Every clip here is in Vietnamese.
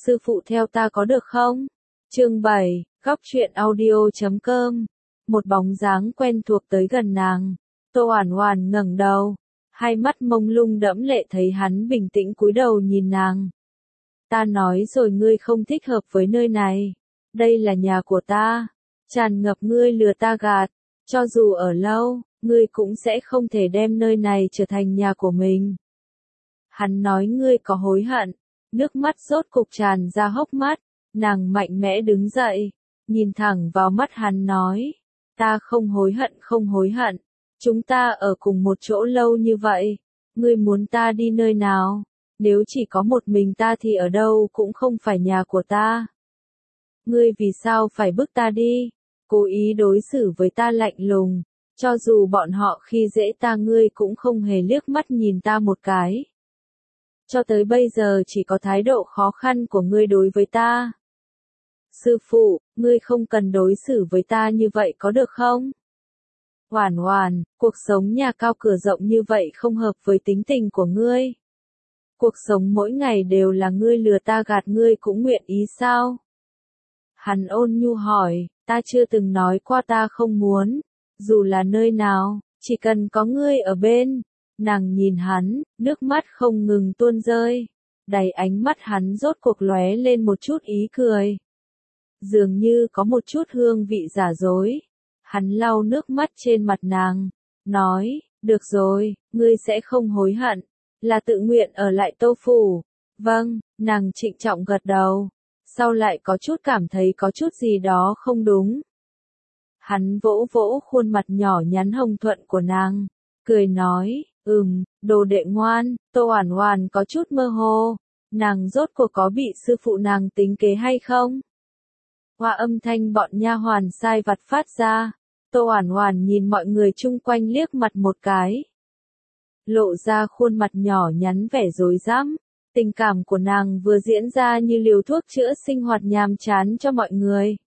sư phụ theo ta có được không? Chương 7, góc truyện audio.com. Một bóng dáng quen thuộc tới gần nàng. Tô Oản Oản ngẩng đầu, hai mắt mông lung đẫm lệ thấy hắn bình tĩnh cúi đầu nhìn nàng. Ta nói rồi ngươi không thích hợp với nơi này. Đây là nhà của ta. Tràn ngập ngươi lừa ta gạt. Cho dù ở lâu, ngươi cũng sẽ không thể đem nơi này trở thành nhà của mình. Hắn nói ngươi có hối hận. Nước mắt rốt cục tràn ra hốc mắt. Nàng mạnh mẽ đứng dậy, nhìn thẳng vào mắt hắn nói. Ta không hối hận, không hối hận. Chúng ta ở cùng một chỗ lâu như vậy. Ngươi muốn ta đi nơi nào? Nếu chỉ có một mình ta thì ở đâu cũng không phải nhà của ta. Ngươi vì sao phải bức ta đi? Cố ý đối xử với ta lạnh lùng. Cho dù bọn họ khi dễ ta ngươi cũng không hề liếc mắt nhìn ta một cái. Cho tới bây giờ chỉ có thái độ khó khăn của ngươi đối với ta. Sư phụ, ngươi không cần đối xử với ta như vậy có được không? Oản Oản, cuộc sống nhà cao cửa rộng như vậy không hợp với tính tình của ngươi. Cuộc sống mỗi ngày đều là ngươi lừa ta gạt ngươi cũng nguyện ý sao? Hắn ôn nhu hỏi, ta chưa từng nói qua ta không muốn, dù là nơi nào, chỉ cần có ngươi ở bên. Nàng nhìn hắn, nước mắt không ngừng tuôn rơi. Đáy ánh mắt hắn rốt cuộc lóe lên một chút ý cười. Dường như có một chút hương vị giả dối. Hắn lau nước mắt trên mặt nàng, nói, được rồi, ngươi sẽ không hối hận, là tự nguyện ở lại Tô phủ. Vâng, nàng trịnh trọng gật đầu, sau lại có chút cảm thấy có chút gì đó không đúng. Hắn vỗ vỗ khuôn mặt nhỏ nhắn hồng thuận của nàng, cười nói, đồ đệ ngoan. Tô Oản Oản có chút mơ hồ, nàng rốt cuộc có bị sư phụ nàng tính kế hay không? Qua âm thanh bọn nha hoàn sai vặt phát ra, Tô Oản Oản nhìn mọi người chung quanh liếc mặt một cái. Lộ ra khuôn mặt nhỏ nhắn vẻ rối rắm, tình cảm của nàng vừa diễn ra như liều thuốc chữa sinh hoạt nhàm chán cho mọi người.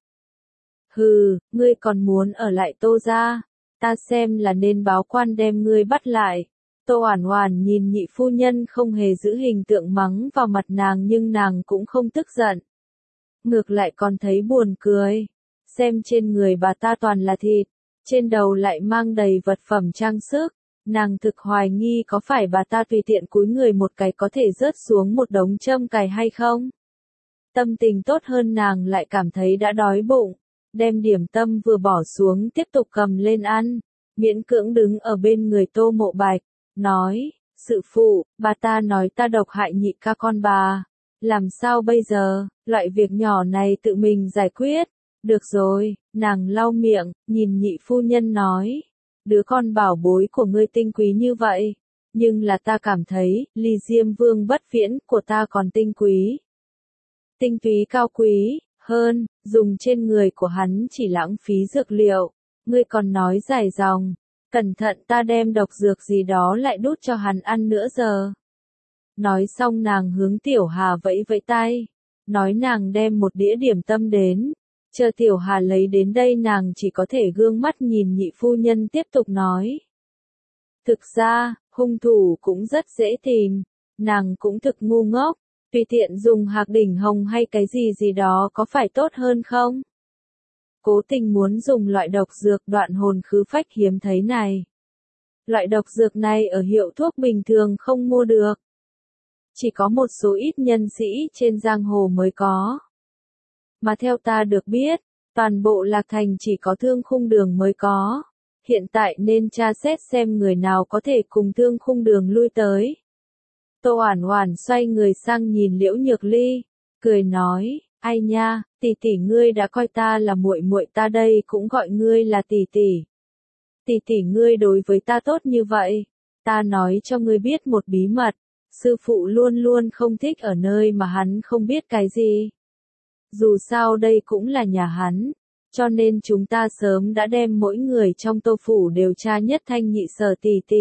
Hừ, ngươi còn muốn ở lại Tô gia, ta xem là nên báo quan đem ngươi bắt lại. Tô Oản Oản nhìn nhị phu nhân không hề giữ hình tượng mắng vào mặt nàng nhưng nàng cũng không tức giận. Ngược lại còn thấy buồn cười, xem trên người bà ta toàn là thịt, trên đầu lại mang đầy vật phẩm trang sức, nàng thực hoài nghi có phải bà ta tùy tiện cúi người một cái có thể rớt xuống một đống châm cài hay không. Tâm tình tốt hơn nàng lại cảm thấy đã đói bụng, đem điểm tâm vừa bỏ xuống tiếp tục cầm lên ăn, miễn cưỡng đứng ở bên người Tô Mộ Bạch, nói, sư phụ, bà ta nói ta độc hại nhị ca con bà. Làm sao bây giờ, loại việc nhỏ này tự mình giải quyết. Được rồi, nàng lau miệng, nhìn nhị phu nhân nói. Đứa con bảo bối của ngươi tinh quý như vậy. Nhưng là ta cảm thấy, ly Diêm Vương bất viễn của ta còn tinh quý. Tinh túy cao quý, hơn, dùng trên người của hắn chỉ lãng phí dược liệu. Ngươi còn nói dài dòng. Cẩn thận ta đem độc dược gì đó lại đút cho hắn ăn nữa giờ. Nói xong nàng hướng Tiểu Hà vẫy vẫy tay, nói nàng đem một đĩa điểm tâm đến, chờ Tiểu Hà lấy đến đây nàng chỉ có thể gương mắt nhìn nhị phu nhân tiếp tục nói. Thực ra, hung thủ cũng rất dễ tìm, nàng cũng thực ngu ngốc, tùy tiện dùng hạc đỉnh hồng hay cái gì gì đó có phải tốt hơn không? Cố tình muốn dùng loại độc dược đoạn hồn khứ phách hiếm thấy này. Loại độc dược này ở hiệu thuốc bình thường không mua được. Chỉ có một số ít nhân sĩ trên giang hồ mới có. Mà theo ta được biết, toàn bộ Lạc Thành chỉ có Thương Khung Đường mới có. Hiện tại nên tra xét xem người nào có thể cùng Thương Khung Đường lui tới. Tô Oản Oản xoay người sang nhìn Liễu Nhược Ly, cười nói, ai nha, tỷ tỷ ngươi đã coi ta là muội muội ta đây cũng gọi ngươi là tỷ tỷ. Tỷ tỷ ngươi đối với ta tốt như vậy, ta nói cho ngươi biết một bí mật. Sư phụ luôn luôn không thích ở nơi mà hắn không biết cái gì. Dù sao đây cũng là nhà hắn, cho nên chúng ta sớm đã đem mỗi người trong Tô phủ điều tra Nhất Thanh Nhị Sở tỷ tỷ.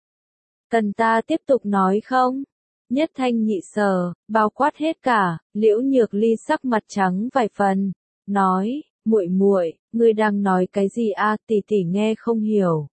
Cần ta tiếp tục nói không? Nhất Thanh Nhị Sở, bao quát hết cả. Liễu Nhược Ly sắc mặt trắng vài phần, nói, muội muội, ngươi đang nói cái gì a? Tỷ tỷ nghe không hiểu.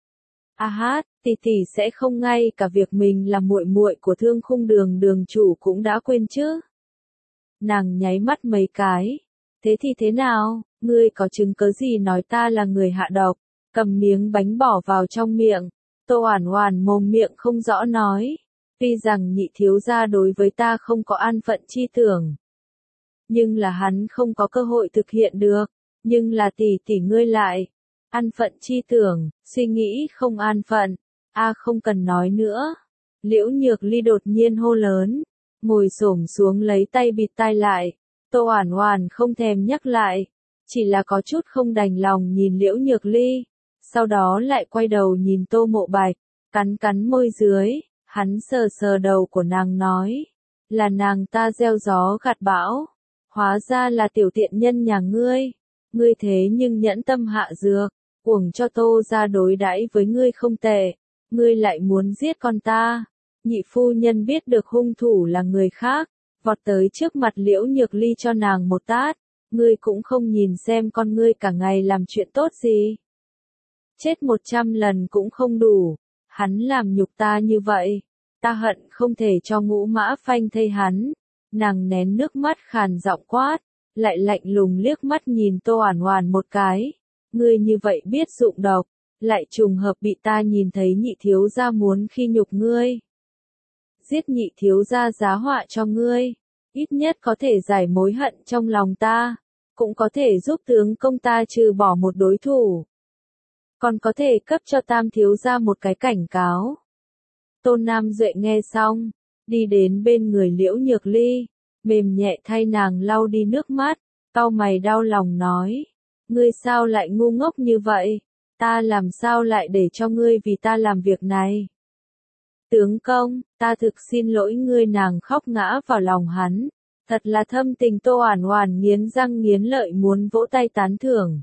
A hát, tỷ tỷ sẽ không ngay cả việc mình là muội muội của Thương Khung Đường đường chủ cũng đã quên chứ? Nàng nháy mắt mấy cái. Thế thì thế nào, ngươi có chứng cớ gì nói ta là người hạ độc? Cầm miếng bánh bỏ vào trong miệng. Tô Oản Oản mồm miệng không rõ nói. Tuy rằng nhị thiếu gia đối với ta không có an phận chi tưởng. Nhưng là hắn không có cơ hội thực hiện được. Nhưng là tỷ tỷ ngươi lại. An phận chi tưởng, suy nghĩ không an phận. Không cần nói nữa. Liễu Nhược Ly đột nhiên hô lớn. Ngồi xổm xuống lấy tay bịt tai lại. Tô Oản Oản không thèm nhắc lại. Chỉ là có chút không đành lòng nhìn Liễu Nhược Ly. Sau đó lại quay đầu nhìn Tô Mộ Bạch. Cắn cắn môi dưới. Hắn sờ sờ đầu của nàng nói. Là nàng ta gieo gió gặt bão. Hóa ra là tiểu tiện nhân nhà ngươi. Ngươi thế nhưng nhẫn tâm hạ dược. Uổng cho Tô gia đối đãi với ngươi không tệ. Ngươi lại muốn giết con ta. Nhị phu nhân biết được hung thủ là người khác. Vọt tới trước mặt Liễu Nhược Ly cho nàng một tát. Ngươi cũng không nhìn xem con ngươi cả ngày làm chuyện tốt gì. Chết 100 lần cũng không đủ. Hắn làm nhục ta như vậy. Ta hận không thể cho Ngũ Mã phanh thây hắn. Nàng nén nước mắt khàn giọng quát. Lại lạnh lùng liếc mắt nhìn Tô Oản Oản một cái. Ngươi như vậy biết dụng độc. Lại trùng hợp bị ta nhìn thấy nhị thiếu gia muốn khi nhục ngươi. Giết nhị thiếu gia giá họa cho ngươi. Ít nhất có thể giải mối hận trong lòng ta. Cũng có thể giúp tướng công ta trừ bỏ một đối thủ. Còn có thể cấp cho tam thiếu gia một cái cảnh cáo. Tôn Nam Duệ nghe xong. Đi đến bên người Liễu Nhược Ly. Mềm nhẹ thay nàng lau đi nước mắt. Cau mày đau lòng nói. Ngươi sao lại ngu ngốc như vậy? Ta làm sao lại để cho ngươi vì ta làm việc này? Tướng công, ta thực xin lỗi ngươi, nàng khóc ngã vào lòng hắn. Thật là thâm tình. Tô Oản Oản nghiến răng nghiến lợi muốn vỗ tay tán thưởng.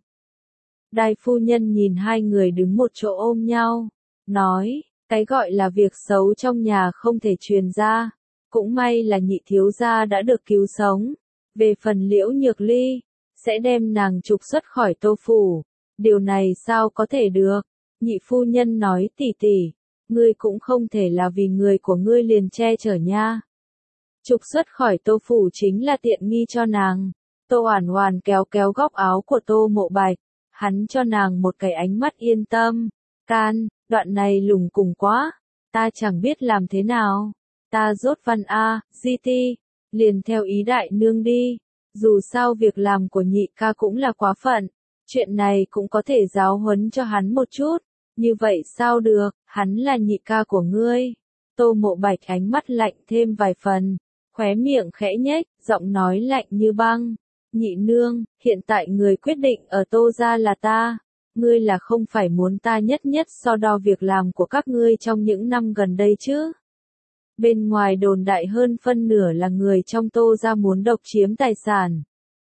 Đại phu nhân nhìn hai người đứng một chỗ ôm nhau. Nói, cái gọi là việc xấu trong nhà không thể truyền ra. Cũng may là nhị thiếu gia đã được cứu sống. Về phần Liễu Nhược Ly, sẽ đem nàng trục xuất khỏi Tô phủ. Điều này sao có thể được? Nhị phu nhân nói tỷ tỷ, ngươi cũng không thể là vì người của ngươi liền che chở nha. Trục xuất khỏi Tô phủ chính là tiện nghi cho nàng. Tô Oản Oản kéo kéo góc áo của Tô Mộ Bạch, hắn cho nàng một cái ánh mắt yên tâm. Can, đoạn này lùng cùng quá, ta chẳng biết làm thế nào. Ta rốt văn GT, liền theo ý đại nương đi. Dù sao việc làm của nhị ca cũng là quá phận. Chuyện này cũng có thể giáo huấn cho hắn một chút. Như vậy sao được, hắn là nhị ca của ngươi. Tô Mộ Bạch ánh mắt lạnh thêm vài phần. Khóe miệng khẽ nhếch, giọng nói lạnh như băng. Nhị nương, hiện tại người quyết định ở Tô gia là ta. Ngươi là không phải muốn ta nhất nhất so đo việc làm của các ngươi trong những năm gần đây chứ? Bên ngoài đồn đại hơn phân nửa là người trong Tô gia muốn độc chiếm tài sản.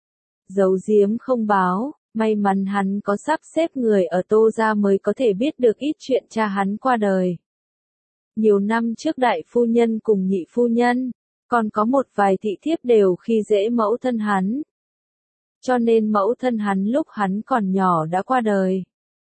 Giấu giếm không báo, may mắn hắn có sắp xếp người ở Tô gia mới có thể biết được ít chuyện cha hắn qua đời. Nhiều năm trước đại phu nhân cùng nhị phu nhân, còn có một vài thị thiếp đều khi dễ mẫu thân hắn. Cho nên mẫu thân hắn lúc hắn còn nhỏ đã qua đời.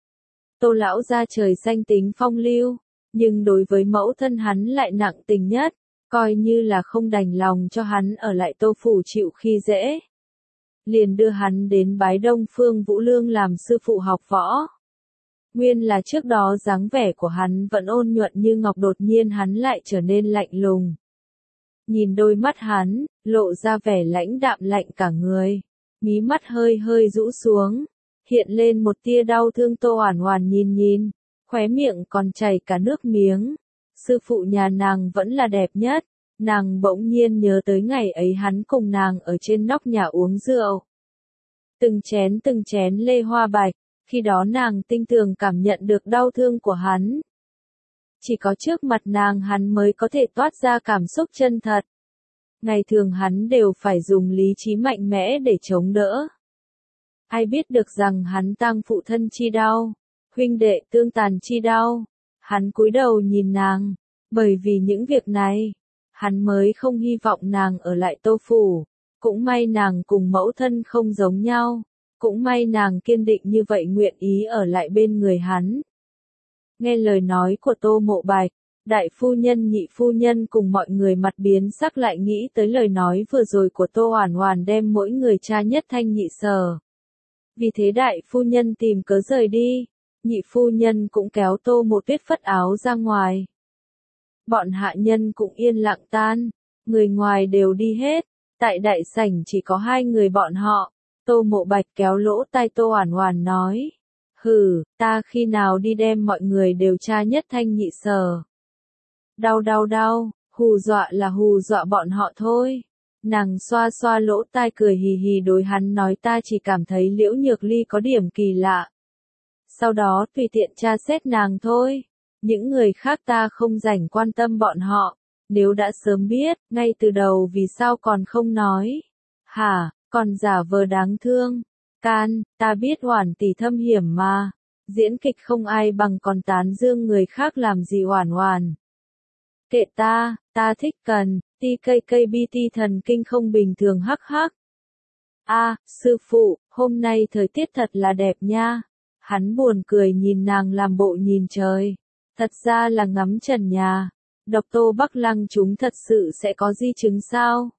Tô lão gia trời xanh tính phong lưu, nhưng đối với mẫu thân hắn lại nặng tình nhất, coi như là không đành lòng cho hắn ở lại Tô phủ chịu khi dễ. Liền đưa hắn đến bái Đông Phương Vũ Lương làm sư phụ học võ. Nguyên là trước đó dáng vẻ của hắn vẫn ôn nhuận như ngọc, đột nhiên hắn lại trở nên lạnh lùng. Nhìn đôi mắt hắn, lộ ra vẻ lãnh đạm lạnh cả người. Mí mắt hơi hơi rũ xuống, hiện lên một tia đau thương. Tô Oản Oản nhìn, khóe miệng còn chảy cả nước miếng. Sư phụ nhà nàng vẫn là đẹp nhất. Nàng bỗng nhiên nhớ tới ngày ấy hắn cùng nàng ở trên nóc nhà uống rượu. Từng chén lê hoa bạch, khi đó nàng tinh tường cảm nhận được đau thương của hắn. Chỉ có trước mặt nàng hắn mới có thể toát ra cảm xúc chân thật. Ngày thường hắn đều phải dùng lý trí mạnh mẽ để chống đỡ. Ai biết được rằng hắn tang phụ thân chi đau, huynh đệ tương tàn chi đau. Hắn cúi đầu nhìn nàng, bởi vì những việc này, hắn mới không hy vọng nàng ở lại Tô phủ. Cũng may nàng cùng mẫu thân không giống nhau, cũng may nàng kiên định như vậy nguyện ý ở lại bên người hắn. Nghe lời nói của Tô Mộ Bạch, Đại phu nhân nhị phu nhân cùng mọi người mặt biến sắc lại nghĩ tới lời nói vừa rồi của Tô Oản Oản đem mỗi người tra nhất thanh nhị sở. Vì thế đại phu nhân tìm cớ rời đi, nhị phu nhân cũng kéo Tô Mộ Tuyết phất áo ra ngoài. Bọn hạ nhân cũng yên lặng tan, người ngoài đều đi hết, tại đại sảnh chỉ có hai người bọn họ. Tô Mộ Bạch kéo lỗ tai Tô Oản Oản nói, hừ, ta khi nào đi đem mọi người đều tra nhất thanh nhị sở. Đau đau đau, hù dọa là hù dọa bọn họ thôi. Nàng xoa xoa lỗ tai cười hì hì đối hắn nói ta chỉ cảm thấy Liễu Nhược Ly có điểm kỳ lạ. Sau đó tùy tiện tra xét nàng thôi. Những người khác ta không rảnh quan tâm bọn họ. Nếu đã sớm biết, ngay từ đầu vì sao còn không nói. Hả, còn giả vờ đáng thương. Can, ta biết Oản tỷ thâm hiểm mà. Diễn kịch không ai bằng còn tán dương người khác làm gì Oản Oản. Kệ ta thích cần, TKKBT thần kinh không bình thường hắc hắc. Sư phụ, hôm nay thời tiết thật là đẹp nha. Hắn buồn cười nhìn nàng làm bộ nhìn trời. Thật ra là ngắm trần nhà. Độc Tô Bắc Lăng chúng thật sự sẽ có di chứng sao?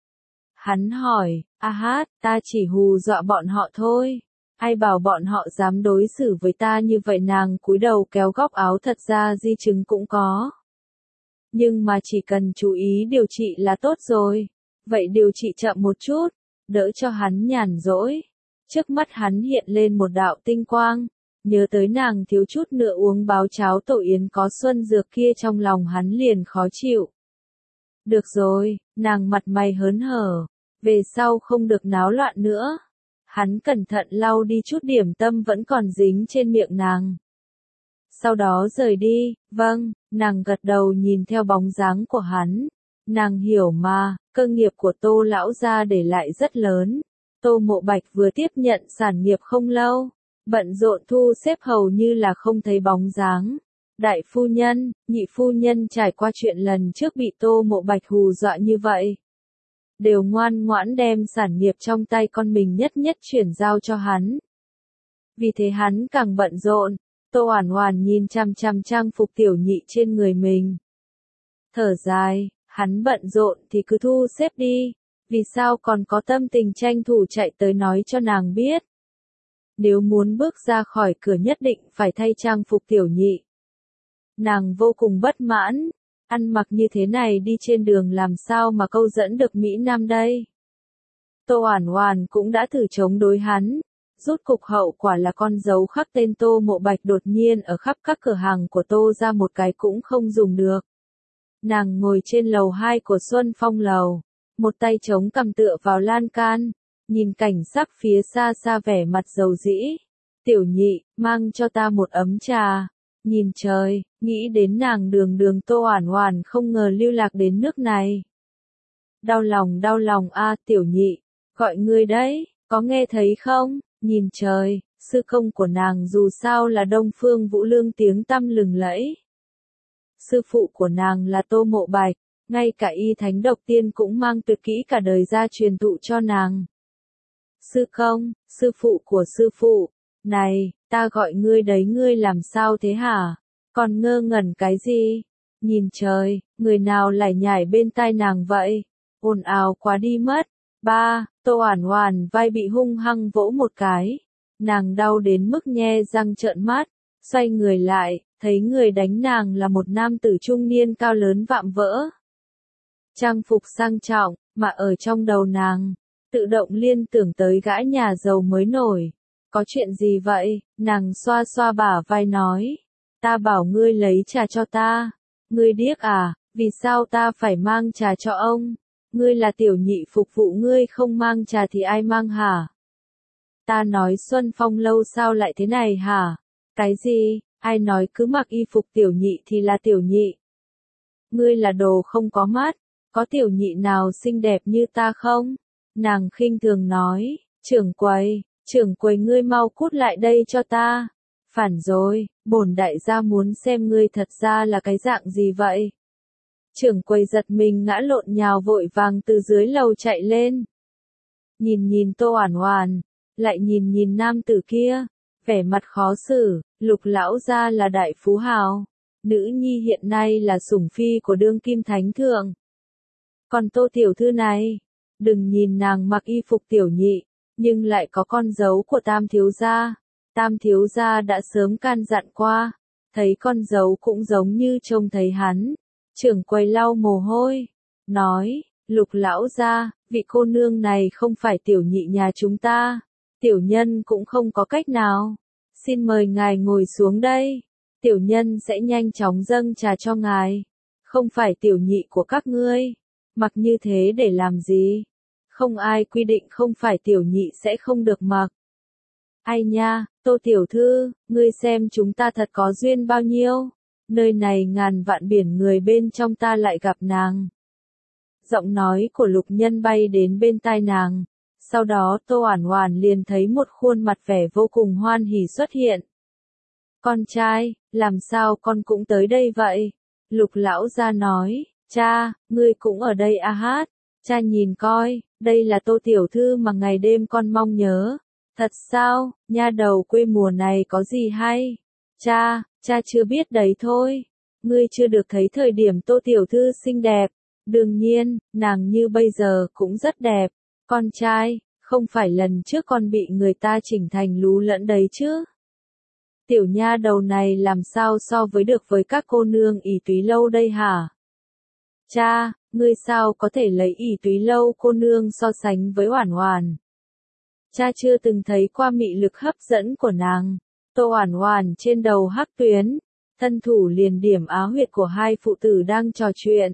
Hắn hỏi, hát, ta chỉ hù dọa bọn họ thôi. Ai bảo bọn họ dám đối xử với ta như vậy nàng cúi đầu kéo góc áo thật ra di chứng cũng có. Nhưng mà chỉ cần chú ý điều trị là tốt rồi. Vậy điều trị chậm một chút, đỡ cho hắn nhàn rỗi. Trước mắt hắn hiện lên một đạo tinh quang, nhớ tới nàng thiếu chút nữa uống báo cháo tổ yến có xuân dược kia trong lòng hắn liền khó chịu. Được rồi, nàng mặt mày hớn hở, về sau không được náo loạn nữa. Hắn cẩn thận lau đi chút điểm tâm vẫn còn dính trên miệng nàng. Sau đó rời đi, vâng, nàng gật đầu nhìn theo bóng dáng của hắn. Nàng hiểu mà, cơ nghiệp của Tô lão gia để lại rất lớn. Tô Mộ Bạch vừa tiếp nhận sản nghiệp không lâu, bận rộn thu xếp hầu như là không thấy bóng dáng. Đại phu nhân, nhị phu nhân trải qua chuyện lần trước bị Tô Mộ Bạch hù dọa như vậy. Đều ngoan ngoãn đem sản nghiệp trong tay con mình nhất nhất chuyển giao cho hắn. Vì thế hắn càng bận rộn. Tô Oản Oản nhìn chằm chằm trang phục tiểu nhị trên người mình. Thở dài, hắn bận rộn thì cứ thu xếp đi, vì sao còn có tâm tình tranh thủ chạy tới nói cho nàng biết. Nếu muốn bước ra khỏi cửa nhất định phải thay trang phục tiểu nhị. Nàng vô cùng bất mãn, ăn mặc như thế này đi trên đường làm sao mà câu dẫn được Mỹ Nam đây. Tô Oản Oản cũng đã thử chống đối hắn. Rốt cục hậu quả là con dấu khắc tên Tô Mộ Bạch đột nhiên ở khắp các cửa hàng của Tô ra một cái cũng không dùng được. Nàng ngồi trên lầu 2 của Xuân Phong lầu, một tay chống cằm tựa vào lan can, nhìn cảnh sắc phía xa xa vẻ mặt dầu dĩ. Tiểu nhị, mang cho ta một ấm trà. Nhìn trời, nghĩ đến nàng đường đường Tô Oản Oản không ngờ lưu lạc đến nước này. Đau lòng tiểu nhị, gọi ngươi đấy, có nghe thấy không? Nhìn trời, sư công của nàng dù sao là Đông Phương Vũ Lương tiếng tăm lừng lẫy. Sư phụ của nàng là Tô Mộ Bạch, ngay cả y thánh độc tiên cũng mang tuyệt kỹ cả đời ra truyền thụ cho nàng. Sư công, sư phụ của sư phụ, này, ta gọi ngươi đấy ngươi làm sao thế hả? Còn ngơ ngẩn cái gì? Nhìn trời, người nào lải nhải bên tai nàng vậy? Ồn ào quá đi mất. Tô Oản Oản vai bị hung hăng vỗ một cái. Nàng đau đến mức nhe răng trợn mắt, xoay người lại, thấy người đánh nàng là một nam tử trung niên cao lớn vạm vỡ. Trang phục sang trọng, mà ở trong đầu nàng, tự động liên tưởng tới gã nhà giàu mới nổi. Có chuyện gì vậy? Nàng xoa xoa bả vai nói. Ta bảo ngươi lấy trà cho ta. Ngươi điếc à, vì sao ta phải mang trà cho ông? Ngươi là tiểu nhị phục vụ ngươi không mang trà thì ai mang hả? Ta nói Xuân Phong lâu sao lại thế này hả? Cái gì? Ai nói cứ mặc y phục tiểu nhị thì là tiểu nhị? Ngươi là đồ không có mắt, có tiểu nhị nào xinh đẹp như ta không? Nàng khinh thường nói, trưởng quầy ngươi mau cút lại đây cho ta. Phản rồi, bổn đại gia muốn xem ngươi thật ra là cái dạng gì vậy? Trưởng quầy giật mình ngã lộn nhào vội vàng từ dưới lầu chạy lên. Nhìn Tô Oản Oản, lại nhìn nam tử kia, vẻ mặt khó xử, Lục lão gia là đại phú hào, nữ nhi hiện nay là sủng phi của đương kim thánh thượng. Còn Tô tiểu thư này, đừng nhìn nàng mặc y phục tiểu nhị, nhưng lại có con dấu của Tam thiếu gia. Tam thiếu gia đã sớm can dặn qua, thấy con dấu cũng giống như trông thấy hắn. Trưởng quầy lau mồ hôi, nói, Lục lão gia, vị cô nương này không phải tiểu nhị nhà chúng ta, tiểu nhân cũng không có cách nào. Xin mời ngài ngồi xuống đây, tiểu nhân sẽ nhanh chóng dâng trà cho ngài. Không phải tiểu nhị của các ngươi, mặc như thế để làm gì? Không ai quy định không phải tiểu nhị sẽ không được mặc. Ai nha, Tô tiểu thư, ngươi xem chúng ta thật có duyên bao nhiêu. Nơi này ngàn vạn biển người bên trong ta lại gặp nàng. Giọng nói của Lục Nhân bay đến bên tai nàng. Sau đó Tô Oản Oản liền thấy một khuôn mặt vẻ vô cùng hoan hỉ xuất hiện. Con trai, làm sao con cũng tới đây vậy? Lục lão gia nói, cha, ngươi cũng ở đây à hát. Cha nhìn coi, đây là Tô tiểu thư mà ngày đêm con mong nhớ. Thật sao, nha đầu quê mùa này có gì hay? Cha chưa biết đấy thôi. Ngươi chưa được thấy thời điểm Tô tiểu thư xinh đẹp. Đương nhiên, nàng như bây giờ cũng rất đẹp. Con trai, không phải lần trước con bị người ta chỉnh thành lú lẫn đấy chứ? Tiểu nha đầu này làm sao so với được với các cô nương ỷ túy lâu đây hả? Cha, ngươi sao có thể lấy ỷ túy lâu cô nương so sánh với Oản Oản? Cha chưa từng thấy qua mị lực hấp dẫn của nàng. Tô Oản Oản trên đầu hắc tuyến, thân thủ liền điểm á huyệt của hai phụ tử đang trò chuyện.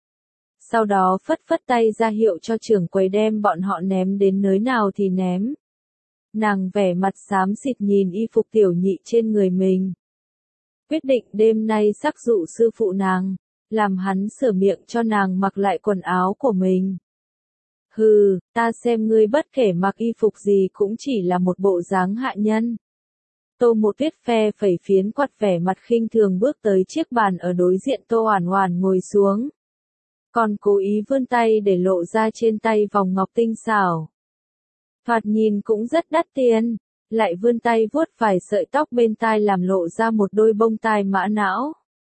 Sau đó phất phất tay ra hiệu cho trưởng quầy đem bọn họ ném đến nơi nào thì ném. Nàng vẻ mặt xám xịt nhìn y phục tiểu nhị trên người mình. Quyết định đêm nay sắc dụ sư phụ nàng, làm hắn sửa miệng cho nàng mặc lại quần áo của mình. Hừ, ta xem ngươi bất kể mặc y phục gì cũng chỉ là một bộ dáng hạ nhân. Tô Mộ Tuyết phe phẩy phiến quạt vẻ mặt khinh thường bước tới chiếc bàn ở đối diện Tô Oản Oản ngồi xuống. Còn cố ý vươn tay để lộ ra trên tay vòng ngọc tinh xảo. Thoạt nhìn cũng rất đắt tiền, lại vươn tay vuốt vài sợi tóc bên tai làm lộ ra một đôi bông tai mã não.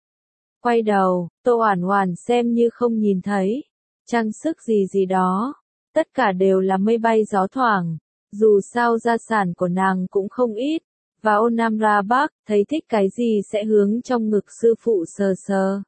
Quay đầu, Tô Oản Oản xem như không nhìn thấy, trang sức gì gì đó, tất cả đều là mây bay gió thoảng, dù sao gia sản của nàng cũng không ít, và Ôn Nam Ra Bắc thấy thích cái gì sẽ hướng trong ngực sư phụ sờ sờ.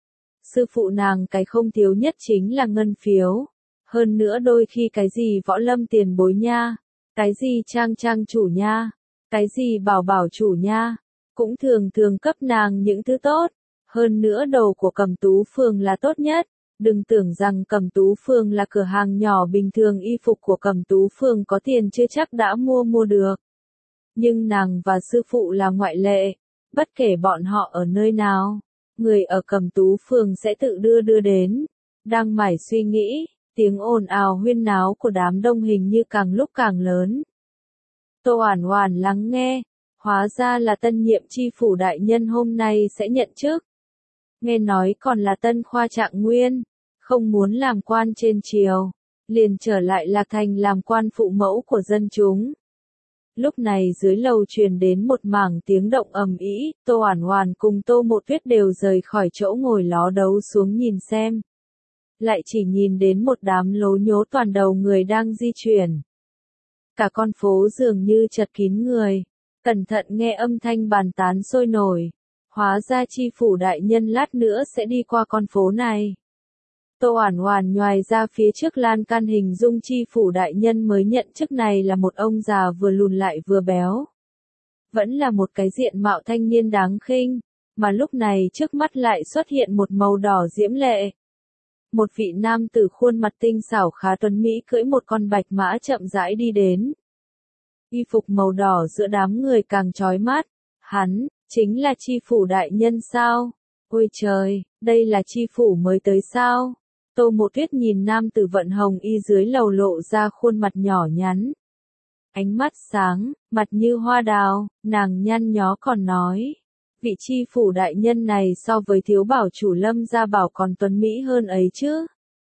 Sư phụ nàng cái không thiếu nhất chính là ngân phiếu. Hơn nữa đôi khi cái gì võ lâm tiền bối nha, cái gì trang trang chủ nha, cái gì bảo bảo chủ nha, cũng thường thường cấp nàng những thứ tốt. Hơn nữa đồ của Cẩm Tú Phường là tốt nhất. Đừng tưởng rằng Cẩm Tú Phường là cửa hàng nhỏ bình thường, y phục của Cẩm Tú Phường có tiền chưa chắc đã mua được. Nhưng nàng và sư phụ là ngoại lệ, bất kể bọn họ ở nơi nào, người ở Cẩm Tú Phường sẽ tự đưa đến. Đang mải suy nghĩ, tiếng ồn ào huyên náo của đám đông hình như càng lúc càng lớn. Tô Oản Oản lắng nghe, hóa ra là tân nhiệm chi phủ đại nhân hôm nay sẽ nhận chức. Nghe nói còn là tân khoa trạng nguyên, không muốn làm quan trên triều, liền trở lại Lạc Thành làm quan phụ mẫu của dân chúng. Lúc này dưới lầu truyền đến một mảng tiếng động ầm ĩ, Tô Oản Oản cùng Tô Mộ Tuyết đều rời khỏi chỗ ngồi ló đấu xuống nhìn xem. Lại chỉ nhìn đến một đám lố nhố toàn đầu người đang di chuyển. Cả con phố dường như chật kín người, cẩn thận nghe âm thanh bàn tán sôi nổi. Hóa ra chi phủ đại nhân lát nữa sẽ đi qua con phố này. Tô Oản Oản nhoài ra phía trước lan can hình dung chi phủ đại nhân mới nhận chức này là một ông già vừa lùn lại vừa béo. Vẫn là một cái diện mạo thanh niên đáng khinh, mà lúc này trước mắt lại xuất hiện một màu đỏ diễm lệ. Một vị nam tử khuôn mặt tinh xảo khá tuấn mỹ cưỡi một con bạch mã chậm rãi đi đến. Y phục màu đỏ giữa đám người càng chói mắt. Hắn, chính là chi phủ đại nhân sao? Ôi trời, đây là chi phủ mới tới sao? Tô Mộ Tuyết nhìn nam tử vận hồng y dưới lầu lộ ra khuôn mặt nhỏ nhắn. Ánh mắt sáng, mặt như hoa đào, nàng nhăn nhó còn nói. Vị chi phủ đại nhân này so với thiếu bảo chủ Lâm Gia Bảo còn tuấn mỹ hơn ấy chứ.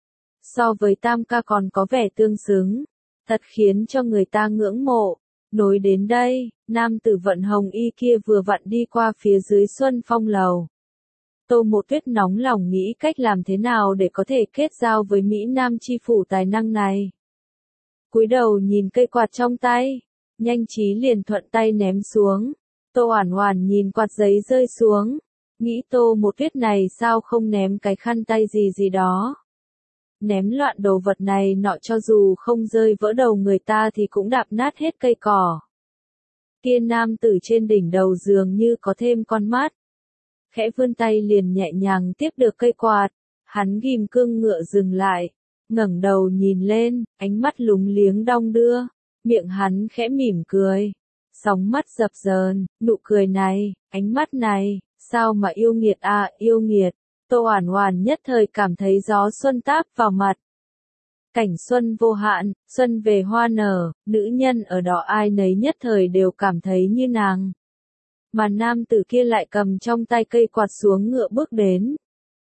So với Tam ca còn có vẻ tương xứng. Thật khiến cho người ta ngưỡng mộ. Nối đến đây, nam tử vận hồng y kia vừa vặn đi qua phía dưới Xuân Phong lầu. Tô Mộ Tuyết nóng lòng nghĩ cách làm thế nào để có thể kết giao với Mỹ Nam chi phủ tài năng này. Cúi đầu nhìn cây quạt trong tay, nhanh trí liền thuận tay ném xuống. Tô Oản Oản nhìn quạt giấy rơi xuống, nghĩ Tô Mộ Tuyết này sao không ném cái khăn tay gì gì đó. Ném loạn đồ vật này nọ cho dù không rơi vỡ đầu người ta thì cũng đạp nát hết cây cỏ. Kia nam tử trên đỉnh đầu dường như có thêm con mắt. Khẽ vươn tay liền nhẹ nhàng tiếp được cây quạt, hắn ghim cương ngựa dừng lại, ngẩng đầu nhìn lên, ánh mắt lúng liếng đong đưa, miệng hắn khẽ mỉm cười. Sóng mắt dập dờn, nụ cười này, ánh mắt này, sao mà yêu nghiệt à, yêu nghiệt. Tô Oản Oản nhất thời cảm thấy gió xuân táp vào mặt. Cảnh xuân vô hạn, xuân về hoa nở, nữ nhân ở đó ai nấy nhất thời đều cảm thấy như nàng. Mà nam tử kia lại cầm trong tay cây quạt xuống ngựa bước đến.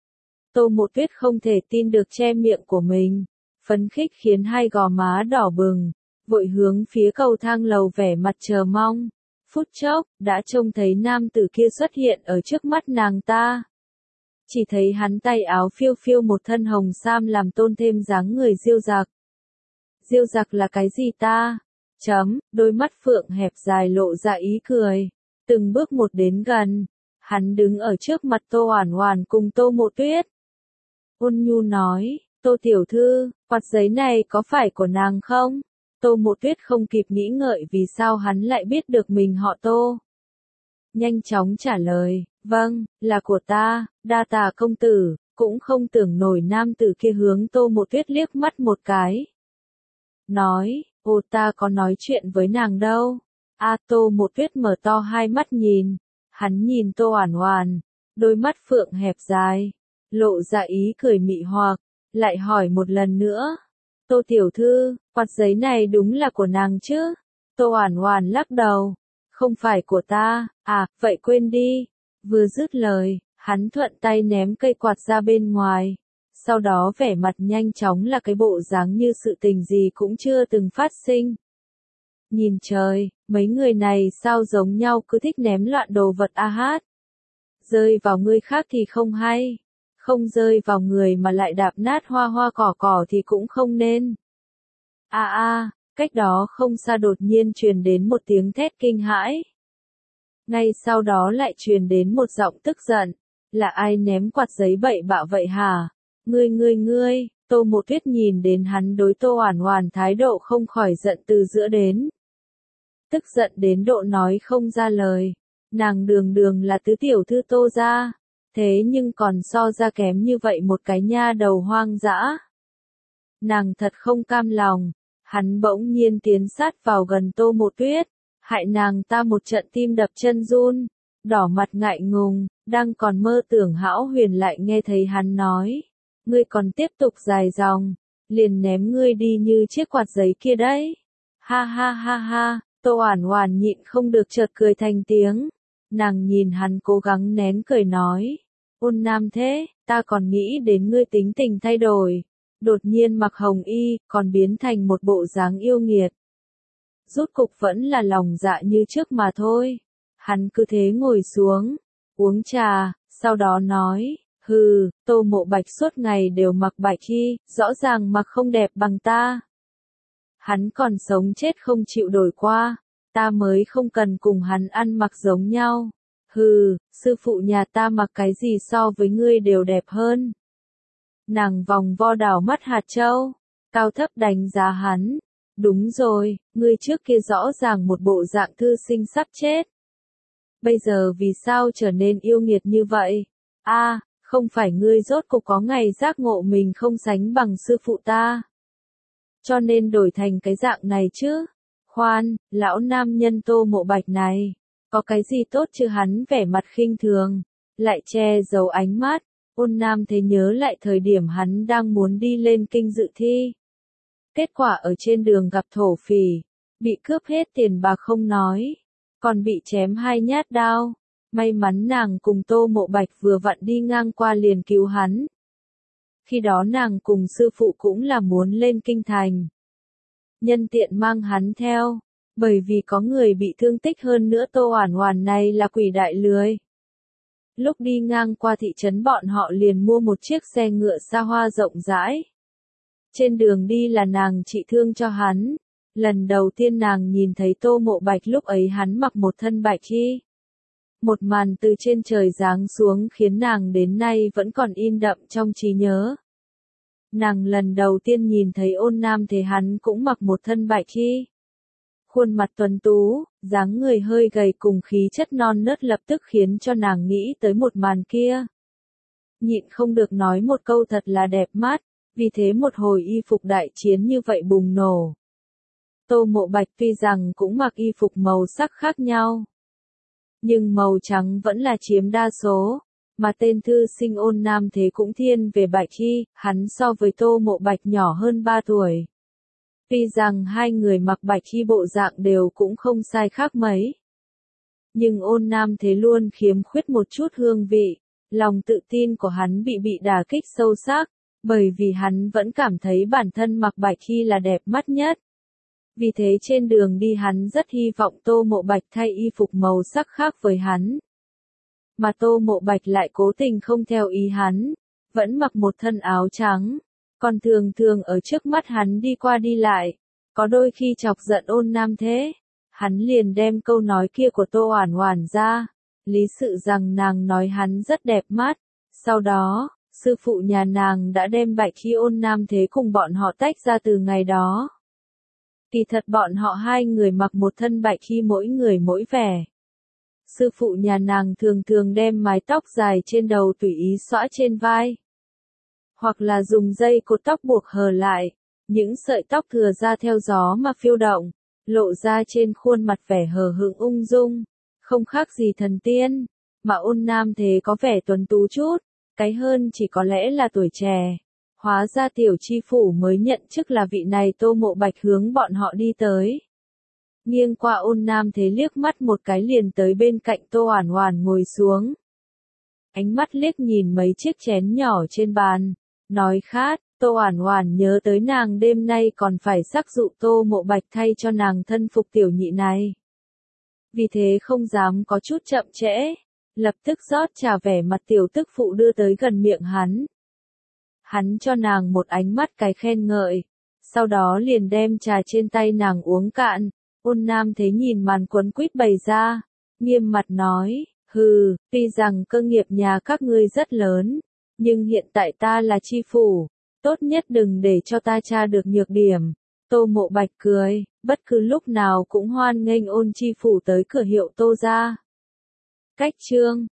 Tô Mộ Tuyết không thể tin được che miệng của mình, phấn khích khiến hai gò má đỏ bừng, vội hướng phía cầu thang lầu vẻ mặt chờ mong. Phút chốc, đã trông thấy nam tử kia xuất hiện ở trước mắt nàng ta. Chỉ thấy hắn tay áo phiêu phiêu một thân hồng sam làm tôn thêm dáng người diêu dặc. Diêu dặc là cái gì ta? Đôi mắt phượng hẹp dài lộ ra ý cười. Từng bước một đến gần, hắn đứng ở trước mặt Tô Oản Oản cùng Tô Mộ Tuyết. Ôn nhu nói, Tô tiểu thư, quạt giấy này có phải của nàng không? Tô Mộ Tuyết không kịp nghĩ ngợi vì sao hắn lại biết được mình họ Tô. Nhanh chóng trả lời, vâng, là của ta, đa tạ công tử, cũng không tưởng nổi nam tử kia hướng Tô Mộ Tuyết liếc mắt một cái. Nói, ta có nói chuyện với nàng đâu. Tô Mộ Tuyết mở to hai mắt nhìn, hắn nhìn Tô Oản Oản, đôi mắt phượng hẹp dài, lộ ra ý cười mị hoặc, lại hỏi một lần nữa. Tô tiểu thư, quạt giấy này đúng là của nàng chứ? Tô Oản Oản lắc đầu, không phải của ta, vậy quên đi. Vừa dứt lời, hắn thuận tay ném cây quạt ra bên ngoài, sau đó vẻ mặt nhanh chóng là cái bộ dáng như sự tình gì cũng chưa từng phát sinh. Nhìn trời, mấy người này sao giống nhau cứ thích ném loạn đồ vật hát. Rơi vào người khác thì không hay, không rơi vào người mà lại đạp nát hoa hoa cỏ cỏ thì cũng không nên. Cách đó không xa đột nhiên truyền đến một tiếng thét kinh hãi. Ngay sau đó lại truyền đến một giọng tức giận, là ai ném quạt giấy bậy bạ vậy hả? Ngươi, Tô Mộ Tuyết nhìn đến hắn đối Tô Oản Oản thái độ không khỏi giận từ giữa đến. Tức giận đến độ nói không ra lời, nàng đường đường là tứ tiểu thư Tô gia, thế nhưng còn so ra kém như vậy một cái nha đầu hoang dã. Nàng thật không cam lòng, hắn bỗng nhiên tiến sát vào gần Tô Mộ Tuyết, hại nàng ta một trận tim đập chân run, đỏ mặt ngại ngùng, đang còn mơ tưởng hão huyền lại nghe thấy hắn nói, ngươi còn tiếp tục dài dòng, liền ném ngươi đi như chiếc quạt giấy kia đấy. Ha, Tô Oản Oản nhịn không được chợt cười thành tiếng, nàng nhìn hắn cố gắng nén cười nói, ôn nam thế, ta còn nghĩ đến ngươi tính tình thay đổi, đột nhiên mặc hồng y, còn biến thành một bộ dáng yêu nghiệt. Rốt cục vẫn là lòng dạ như trước mà thôi. Hắn cứ thế ngồi xuống, uống trà, sau đó nói, Tô Mộ Bạch suốt ngày đều mặc bạch y, rõ ràng mặc không đẹp bằng ta. Hắn còn sống chết không chịu đổi qua, ta mới không cần cùng hắn ăn mặc giống nhau. Sư phụ nhà ta mặc cái gì so với ngươi đều đẹp hơn. Nàng vòng vo đảo mắt hạt châu, cao thấp đánh giá hắn. Đúng rồi, ngươi trước kia rõ ràng một bộ dạng thư sinh sắp chết. Bây giờ vì sao trở nên yêu nghiệt như vậy? Không phải ngươi rốt cục có ngày giác ngộ mình không sánh bằng sư phụ ta. Cho nên đổi thành cái dạng này chứ? Khoan, lão nam nhân Tô Mộ Bạch này, có cái gì tốt chứ? Hắn vẻ mặt khinh thường, lại che giấu ánh mắt. Ôn nam thế nhớ lại thời điểm hắn đang muốn đi lên kinh dự thi. Kết quả ở trên đường gặp thổ phỉ, bị cướp hết tiền bạc không nói, còn bị chém 2 nhát đao. May mắn nàng cùng Tô Mộ Bạch vừa vặn đi ngang qua liền cứu hắn. Khi đó nàng cùng sư phụ cũng là muốn lên kinh thành. Nhân tiện mang hắn theo, bởi vì có người bị thương tích hơn nữa Tô Oản Oản này là quỷ đại lười. Lúc đi ngang qua thị trấn bọn họ liền mua một chiếc xe ngựa xa hoa rộng rãi. Trên đường đi là nàng trị thương cho hắn. Lần đầu tiên nàng nhìn thấy Tô Mộ Bạch lúc ấy hắn mặc một thân bạch y. Một màn từ trên trời giáng xuống khiến nàng đến nay vẫn còn in đậm trong trí nhớ. Nàng lần đầu tiên nhìn thấy Ôn Nam Thế hắn cũng mặc một thân bạch y. Khuôn mặt tuấn tú, dáng người hơi gầy cùng khí chất non nớt lập tức khiến cho nàng nghĩ tới một màn kia. Nhịn không được nói một câu thật là đẹp mắt, vì thế một hồi y phục đại chiến như vậy bùng nổ. Tô Mộ Bạch tuy rằng cũng mặc y phục màu sắc khác nhau, nhưng màu trắng vẫn là chiếm đa số, mà tên thư sinh Ôn Nam Thế cũng thiên về bạch y, hắn so với Tô Mộ Bạch nhỏ hơn 3 tuổi. Tuy rằng hai người mặc bạch y bộ dạng đều cũng không sai khác mấy, nhưng Ôn Nam Thế luôn khiếm khuyết một chút hương vị, lòng tự tin của hắn bị đả kích sâu sắc, bởi vì hắn vẫn cảm thấy bản thân mặc bạch y là đẹp mắt nhất. Vì thế trên đường đi hắn rất hy vọng Tô Mộ Bạch thay y phục màu sắc khác với hắn. Mà Tô Mộ Bạch lại cố tình không theo ý hắn, vẫn mặc một thân áo trắng, còn thường thường ở trước mắt hắn đi qua đi lại, có đôi khi chọc giận Ôn Nam Thế, hắn liền đem câu nói kia của Tô Oản Oản ra, lý sự rằng nàng nói hắn rất đẹp mắt. Sau đó, sư phụ nhà nàng đã đem bạch y Ôn Nam Thế cùng bọn họ tách ra từ ngày đó. Kỳ thật bọn họ hai người mặc một thân bạch y mỗi người mỗi vẻ. Sư phụ nhà nàng thường thường đem mái tóc dài trên đầu tùy ý xõa trên vai. Hoặc là dùng dây cột tóc buộc hờ lại, những sợi tóc thừa ra theo gió mà phiêu động, lộ ra trên khuôn mặt vẻ hờ hững ung dung, không khác gì thần tiên, mà Ôn Nam Thế có vẻ tuấn tú chút, cái hơn chỉ có lẽ là tuổi trẻ. Hóa ra tiểu chi phủ mới nhận chức là vị này. Tô Mộ Bạch hướng bọn họ đi tới. Nghiêng qua Ôn Nam Thế liếc mắt một cái liền tới bên cạnh Tô Oản Oản ngồi xuống. Ánh mắt liếc nhìn mấy chiếc chén nhỏ trên bàn, nói khát, Tô Oản Oản nhớ tới nàng đêm nay còn phải sắc dụ Tô Mộ Bạch thay cho nàng thân phục tiểu nhị này. Vì thế không dám có chút chậm trễ, lập tức rót trà vẻ mặt tiểu tức phụ đưa tới gần miệng hắn. Hắn cho nàng một ánh mắt cái khen ngợi, sau đó liền đem trà trên tay nàng uống cạn. Ôn Nam Thế nhìn màn quấn quýt bày ra, nghiêm mặt nói, hừ, tuy rằng cơ nghiệp nhà các ngươi rất lớn, nhưng hiện tại ta là chi phủ, tốt nhất đừng để cho ta tra được nhược điểm. Tô Mộ Bạch cười, bất cứ lúc nào cũng hoan nghênh Ôn chi phủ tới cửa hiệu Tô gia. Cách chương